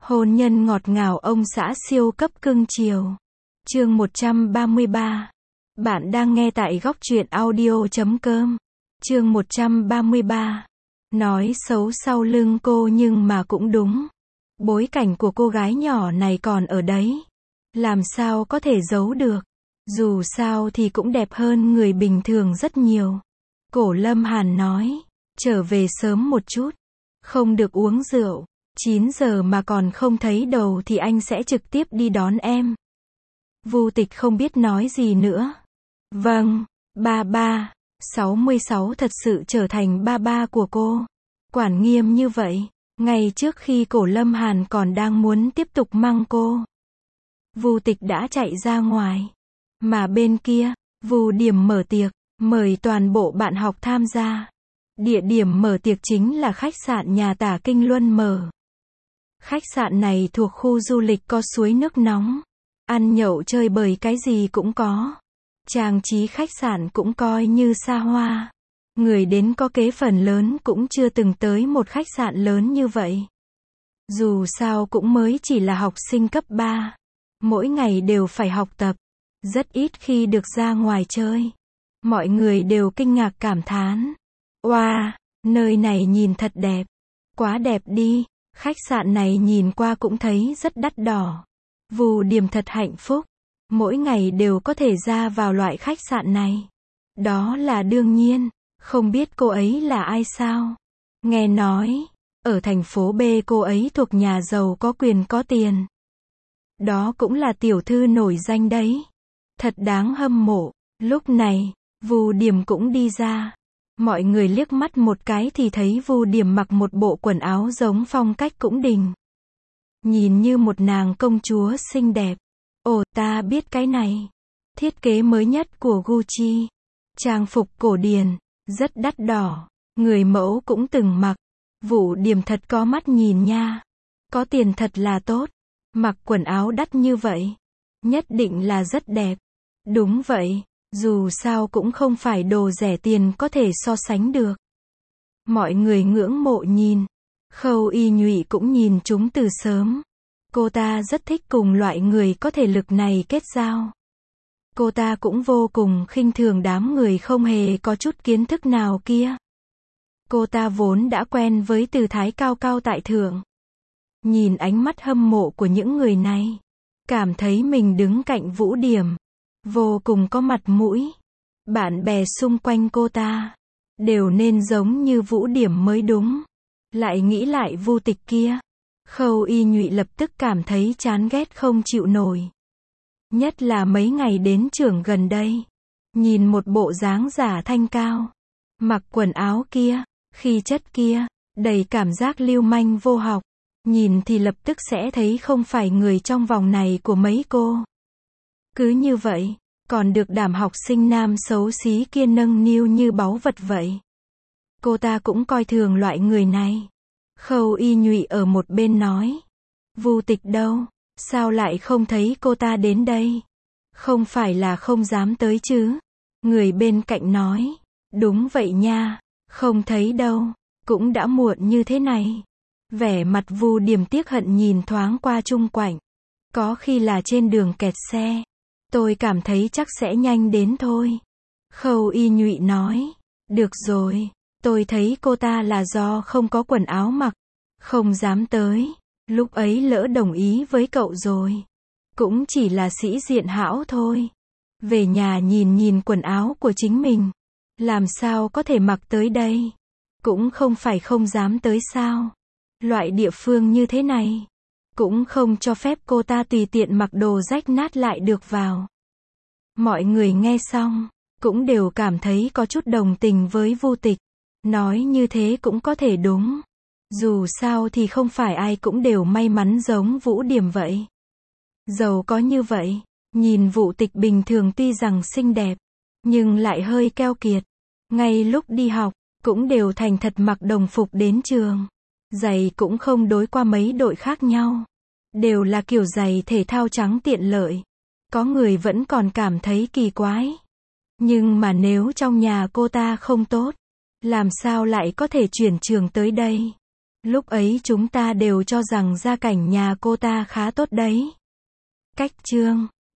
Hôn nhân ngọt ngào ông xã siêu cấp cưng chiều. Chương 133. Bạn đang nghe tại góc truyện audio.com. Chương 133. Nói xấu sau lưng cô nhưng mà cũng đúng. Bối cảnh của cô gái nhỏ này còn ở đấy. Làm sao có thể giấu được. Dù sao thì cũng đẹp hơn người bình thường rất nhiều. Cổ Lâm Hàn nói. Trở về sớm một chút. Không được uống rượu. 9 giờ mà còn không thấy đầu thì anh sẽ trực tiếp đi đón em. Vu Tịch không biết nói gì nữa. Vâng, ba. 66 thật sự trở thành ba của cô. Quản nghiêm như vậy. Ngay trước khi Cổ Lâm Hàn còn đang muốn tiếp tục mang cô, Vu Tịch đã chạy ra ngoài. Mà bên kia, Vu Điểm mở tiệc, mời toàn bộ bạn học tham gia. Địa điểm mở tiệc chính là khách sạn nhà Tả Kinh Luân mở. Khách sạn này thuộc khu du lịch có suối nước nóng. Ăn nhậu chơi bời cái gì cũng có. Trang trí khách sạn cũng coi như xa hoa. Người đến có kế phần lớn cũng chưa từng tới một khách sạn lớn như vậy. Dù sao cũng mới chỉ là học sinh cấp 3. Mỗi ngày đều phải học tập. Rất ít khi được ra ngoài chơi. Mọi người đều kinh ngạc cảm thán. Wow, nơi này nhìn thật đẹp. Quá đẹp đi. Khách sạn này nhìn qua cũng thấy rất đắt đỏ. Vu Điểm thật hạnh phúc. Mỗi ngày đều có thể ra vào loại khách sạn này. Đó là đương nhiên. Không biết cô ấy là ai sao? Nghe nói, ở thành phố B cô ấy thuộc nhà giàu có quyền có tiền. Đó cũng là tiểu thư nổi danh đấy. Thật đáng hâm mộ. Lúc này, Vu Điểm cũng đi ra. Mọi người liếc mắt một cái thì thấy Vu Điểm mặc một bộ quần áo giống phong cách cũng đình. Nhìn như một nàng công chúa xinh đẹp. Ồ, ta biết cái này. Thiết kế mới nhất của Gucci. Trang phục cổ điển, rất đắt đỏ. Người mẫu cũng từng mặc. Vu Điểm thật có mắt nhìn nha. Có tiền thật là tốt. Mặc quần áo đắt như vậy. Nhất định là rất đẹp. Đúng vậy. Dù sao cũng không phải đồ rẻ tiền có thể so sánh được. Mọi người ngưỡng mộ nhìn. Khâu Y Nhụy cũng nhìn chúng từ sớm. Cô ta rất thích cùng loại người có thể lực này kết giao. Cô ta cũng vô cùng khinh thường đám người không hề có chút kiến thức nào kia. Cô ta vốn đã quen với tư thái cao cao tại thượng. Nhìn ánh mắt hâm mộ của những người này. Cảm thấy mình đứng cạnh Vũ Điểm. Vô cùng có mặt mũi. Bạn bè xung quanh cô ta đều nên giống như Vũ Điểm mới đúng. Lại nghĩ lại Vu Tịch kia. Khâu Y Nhụy lập tức cảm thấy chán ghét không chịu nổi. Nhất là mấy ngày đến trường gần đây. Nhìn một bộ dáng giả thanh cao. Mặc quần áo kia, khí chất kia, đầy cảm giác lưu manh vô học. Nhìn thì lập tức sẽ thấy không phải người trong vòng này của mấy cô. Cứ như vậy, còn được đám học sinh nam xấu xí kia nâng niu như báu vật vậy. Cô ta cũng coi thường loại người này. Khâu Y Nhụy ở một bên nói. Vu Tịch đâu? Sao lại không thấy cô ta đến đây? Không phải là không dám tới chứ? Người bên cạnh nói. Đúng vậy nha. Không thấy đâu. Cũng đã muộn như thế này. Vẻ mặt Vu Điểm tiếc hận nhìn thoáng qua chung quanh. Có khi là trên đường kẹt xe. Tôi cảm thấy chắc sẽ nhanh đến thôi. Khâu Y Nhụy nói. Được rồi. Tôi thấy cô ta là do không có quần áo mặc. Không dám tới. Lúc ấy lỡ đồng ý với cậu rồi. Cũng chỉ là sĩ diện hão thôi. Về nhà nhìn quần áo của chính mình. Làm sao có thể mặc tới đây. Cũng không phải không dám tới sao. Loại địa phương như thế này. Cũng không cho phép cô ta tùy tiện mặc đồ rách nát lại được vào. Mọi người nghe xong. Cũng đều cảm thấy có chút đồng tình với Vu Tịch. Nói như thế cũng có thể đúng. Dù sao thì không phải ai cũng đều may mắn giống Vũ Điểm vậy. Giàu có như vậy. Nhìn Vu Tịch bình thường tuy rằng xinh đẹp. Nhưng lại hơi keo kiệt. Ngay lúc đi học. Cũng đều thành thật mặc đồng phục đến trường. Giày cũng không đối qua mấy đội khác nhau. Đều là kiểu giày thể thao trắng tiện lợi. Có người vẫn còn cảm thấy kỳ quái. Nhưng mà nếu trong nhà cô ta không tốt. Làm sao lại có thể chuyển trường tới đây? Lúc ấy chúng ta đều cho rằng gia cảnh nhà cô ta khá tốt đấy. Cách chương